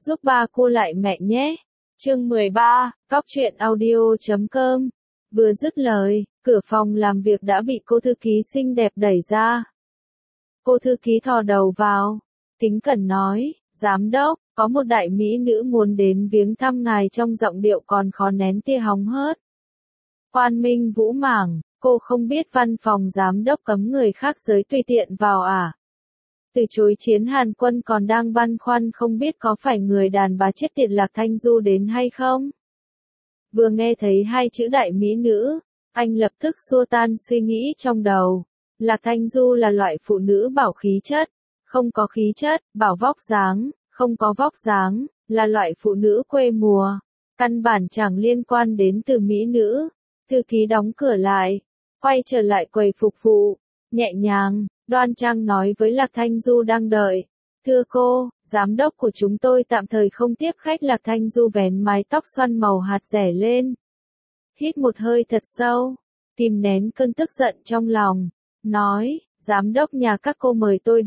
giúp ba cô lại mẹ nhé. Chương 13, Cóc truyện audio.com. Vừa dứt lời, cửa phòng làm việc đã bị cô thư ký xinh đẹp đẩy ra. Cô thư ký thò đầu vào, kính cẩn nói, giám đốc, có một đại mỹ nữ muốn đến viếng thăm ngài, trong giọng điệu còn khó nén tia hóng hớt. Quan Minh Vũ mảng, cô không biết văn phòng giám đốc cấm người khác giới tùy tiện vào à? Từ chối Chiến Hàn Quân còn đang băn khoăn không biết có phải người đàn bà chết tiệt Lạc Thanh Du đến hay không. Vừa nghe thấy hai chữ đại mỹ nữ, anh lập tức xua tan suy nghĩ trong đầu. Lạc Thanh Du là loại phụ nữ bảo khí chất, không có khí chất, bảo vóc dáng, không có vóc dáng, là loại phụ nữ quê mùa. Căn bản chẳng liên quan đến từ mỹ nữ. Thư ký đóng cửa lại, quay trở lại quầy phục vụ, nhẹ nhàng, đoan trang nói với Lạc Thanh Du đang đợi. Thưa cô, giám đốc của chúng tôi tạm thời không tiếp khách. Lạc Thanh Du vén mái tóc xoăn màu hạt rẻ lên. Hít một hơi thật sâu, kìm nén cơn tức giận trong lòng, nói, giám đốc nhà các cô mời tôi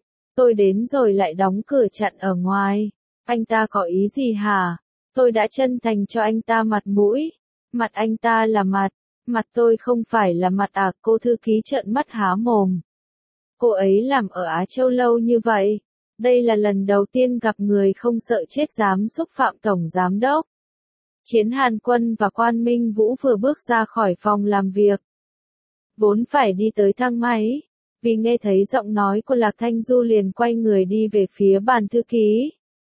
đến rồi lại đóng cửa chặn ở ngoài. Anh ta có ý gì hả? Tôi đã chân thành cho anh ta mặt mũi. Mặt anh ta là mặt tôi không phải là mặt à? Cô thư ký trợn mắt há mồm. Cô ấy làm ở Á Châu lâu như vậy. Đây là lần đầu tiên gặp người không sợ chết dám xúc phạm tổng giám đốc. Chiến Hàn Quân và Quan Minh Vũ vừa bước ra khỏi phòng làm việc. Vốn phải đi tới thang máy, vì nghe thấy giọng nói của Lạc Thanh Du liền quay người đi về phía bàn thư ký.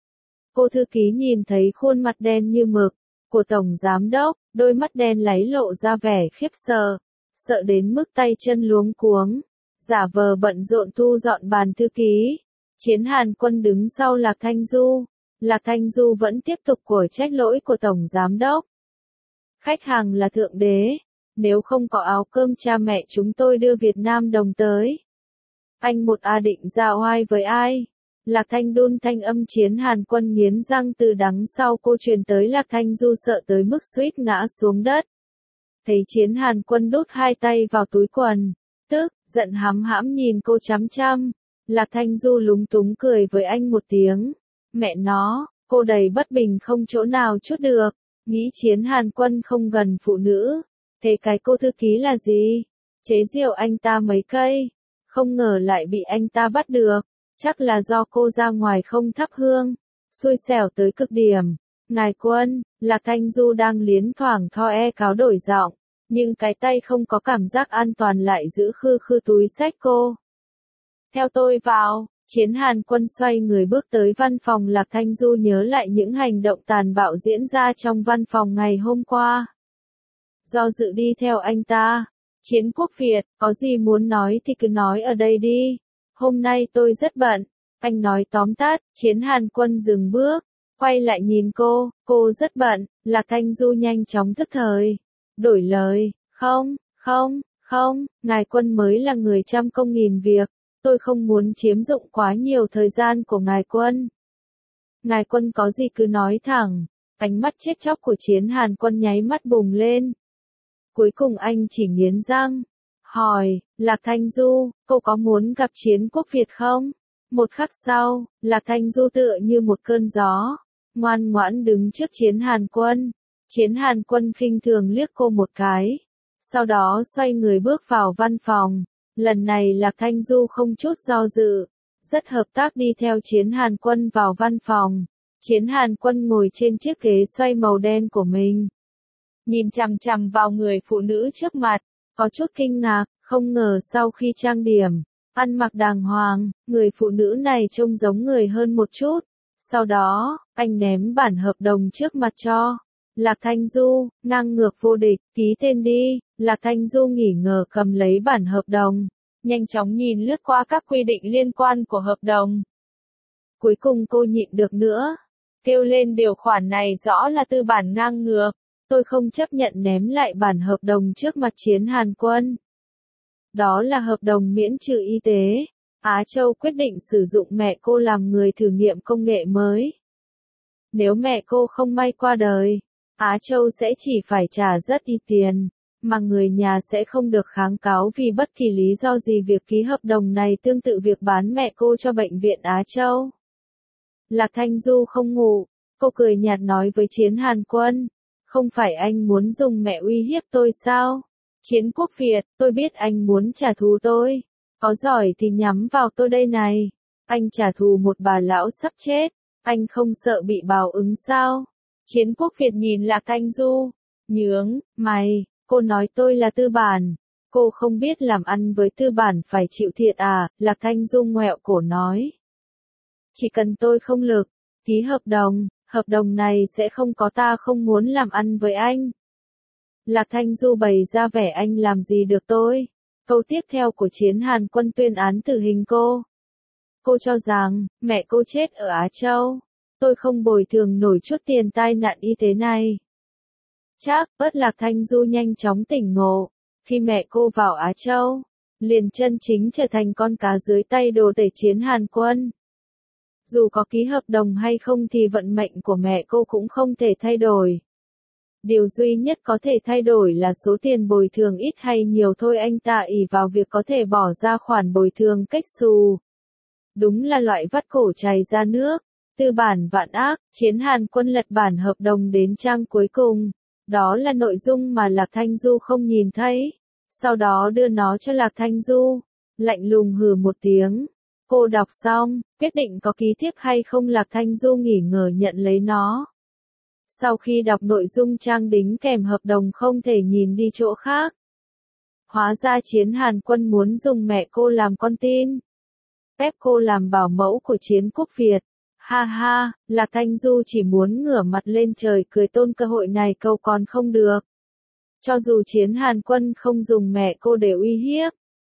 Cô thư ký nhìn thấy khuôn mặt đen như mực của tổng giám đốc, đôi mắt đen láy lộ ra vẻ khiếp sợ đến mức tay chân luống cuống, giả vờ bận rộn thu dọn bàn thư ký. Chiến Hàn Quân đứng sau Lạc Thanh Du. Lạc Thanh Du vẫn tiếp tục quở trách lỗi của tổng giám đốc. Khách hàng là thượng đế, nếu không có áo cơm cha mẹ chúng tôi đưa Việt Nam đồng tới. Anh một A định ra oai với ai? Lạc Thanh đun thanh âm. Chiến Hàn Quân nghiến răng từ đằng sau cô truyền tới. Lạc Thanh Du sợ tới mức suýt ngã xuống đất. Thấy Chiến Hàn Quân đút hai tay vào túi quần, tức giận hám hãm nhìn cô chăm chăm. Lạc Thanh Du lúng túng cười với anh một tiếng. Mẹ nó, cô đầy bất bình không chỗ nào chút được. Nghĩ Chiến Hàn Quân không gần phụ nữ. Thế cái cô thư ký là gì? Chế giễu anh ta mấy cây. Không ngờ lại bị anh ta bắt được. Chắc là do cô ra ngoài không thắp hương. Xui xẻo tới cực điểm. Ngài Quân, Lạc Thanh Du đang liến thoảng tho cáo đổi giọng. Nhưng cái tay không có cảm giác an toàn lại giữ khư khư túi xách cô. Theo tôi vào. Chiến Hàn Quân xoay người bước tới văn phòng. Lạc Thanh Du nhớ lại những hành động tàn bạo diễn ra trong văn phòng ngày hôm qua. Do dự đi theo anh ta. Chiến Quốc Việt, có gì muốn nói thì cứ nói ở đây đi. Hôm nay tôi rất bận. Anh nói tóm tắt. Chiến Hàn Quân dừng bước, quay lại nhìn cô rất bận. Lạc Thanh Du nhanh chóng thức thời. Đổi lời, không, ngài Quân mới là người trăm công nghìn việc. Tôi không muốn chiếm dụng quá nhiều thời gian của ngài Quân. Ngài Quân có gì cứ nói thẳng. Ánh mắt chết chóc của Chiến Hàn Quân nháy mắt bùng lên. Cuối cùng anh chỉ nghiến răng, hỏi, Lạc Thanh Du, cô có muốn gặp Chiến Quốc Việt không? Một khắc sau, Lạc Thanh Du tựa như một cơn gió, ngoan ngoãn đứng trước Chiến Hàn Quân. Chiến Hàn Quân khinh thường liếc cô một cái, sau đó xoay người bước vào văn phòng. Lần này Lạc Thanh Du không chút do dự, rất hợp tác đi theo Chiến Hàn Quân vào văn phòng. Chiến Hàn Quân ngồi trên chiếc ghế xoay màu đen của mình. Nhìn chằm chằm vào người phụ nữ trước mặt, có chút kinh ngạc, không ngờ sau khi trang điểm, ăn mặc đàng hoàng, người phụ nữ này trông giống người hơn một chút. Sau đó, anh ném bản hợp đồng trước mặt cho Lạc Thanh Du, ngang ngược vô địch, ký tên đi. Lạc Thanh Du nghỉ ngờ cầm lấy bản hợp đồng, nhanh chóng nhìn lướt qua các quy định liên quan của hợp đồng. Cuối cùng cô nhịn được nữa, kêu lên điều khoản này rõ là tư bản ngang ngược. Tôi không chấp nhận. Ném lại bản hợp đồng trước mặt Chiến Hàn Quân. Đó là hợp đồng miễn trừ y tế. Á Châu quyết định sử dụng mẹ cô làm người thử nghiệm công nghệ mới. Nếu mẹ cô không may qua đời, Á Châu sẽ chỉ phải trả rất ít tiền, mà người nhà sẽ không được kháng cáo vì bất kỳ lý do gì. Việc ký hợp đồng này tương tự việc bán mẹ cô cho bệnh viện Á Châu. Lạc Thanh Du không ngủ, cô cười nhạt nói với Chiến Hàn Quân, không phải anh muốn dùng mẹ uy hiếp tôi sao? Chiến Quốc Việt, tôi biết anh muốn trả thù tôi, có giỏi thì nhắm vào tôi đây này, anh trả thù một bà lão sắp chết, anh không sợ bị báo ứng sao? Chiến Quốc Việt nhìn Lạc Thanh Du, nhướng mày, cô nói tôi là tư bản, cô không biết làm ăn với tư bản phải chịu thiệt à? Lạc Thanh Du ngoẹo cổ nói. Chỉ cần tôi không lực, ký hợp đồng này sẽ không có ta không muốn làm ăn với anh. Lạc Thanh Du bày ra vẻ anh làm gì được tôi. Câu tiếp theo của Chiến Hàn Quân tuyên án tử hình cô. Cô cho rằng, mẹ cô chết ở Á Châu. Tôi không bồi thường nổi chút tiền tai nạn y tế này. Chắc, bất Lạc Thanh Du nhanh chóng tỉnh ngộ. Khi mẹ cô vào Á Châu, liền chân chính trở thành con cá dưới tay đồ tể Chiến Hàn Quân. Dù có ký hợp đồng hay không thì vận mệnh của mẹ cô cũng không thể thay đổi. Điều duy nhất có thể thay đổi là số tiền bồi thường ít hay nhiều thôi. Anh ta ỷ vào việc có thể bỏ ra khoản bồi thường cách xù. Đúng là loại vắt cổ chảy ra nước. Tư bản vạn ác, Chiến Hàn Quân lật bản hợp đồng đến trang cuối cùng. Đó là nội dung mà Lạc Thanh Du không nhìn thấy. Sau đó đưa nó cho Lạc Thanh Du. Lạnh lùng hừ một tiếng. Cô đọc xong, quyết định có ký tiếp hay không. Lạc Thanh Du nghỉ ngờ nhận lấy nó. Sau khi đọc nội dung trang đính kèm hợp đồng không thể nhìn đi chỗ khác. Hóa ra Chiến Hàn Quân muốn dùng mẹ cô làm con tin. Ép cô làm bảo mẫu của Chiến Quốc Việt. Ha ha, Lạc Thanh Du chỉ muốn ngửa mặt lên trời cười tôn cơ hội này câu còn không được. Cho dù Chiến Hàn Quân không dùng mẹ cô để uy hiếp,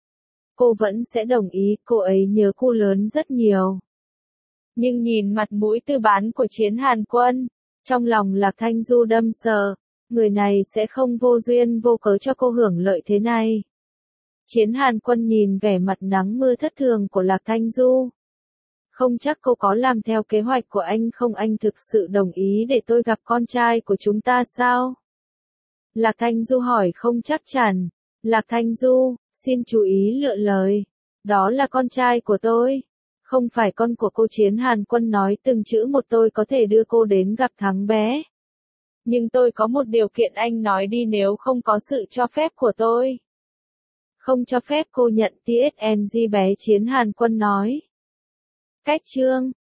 cô vẫn sẽ đồng ý, cô ấy nhớ cô lớn rất nhiều. Nhưng nhìn mặt mũi tư bán của Chiến Hàn Quân, trong lòng Lạc Thanh Du đâm sờ, người này sẽ không vô duyên vô cớ cho cô hưởng lợi thế này. Chiến Hàn Quân nhìn vẻ mặt nắng mưa thất thường của Lạc Thanh Du. Không chắc cô có làm theo kế hoạch của anh không? Anh thực sự đồng ý để tôi gặp con trai của chúng ta sao? Lạc Thanh Du hỏi không chắc chắn. Lạc Thanh Du, xin chú ý lựa lời. Đó là con trai của tôi. Không phải con của cô. Chiến Hàn Quân nói từng chữ một. Tôi có thể đưa cô đến gặp thằng bé. Nhưng tôi có một điều kiện. Anh nói đi. Nếu không có sự cho phép của tôi, không cho phép cô nhận TSNG bé. Chiến Hàn Quân nói. Cách chương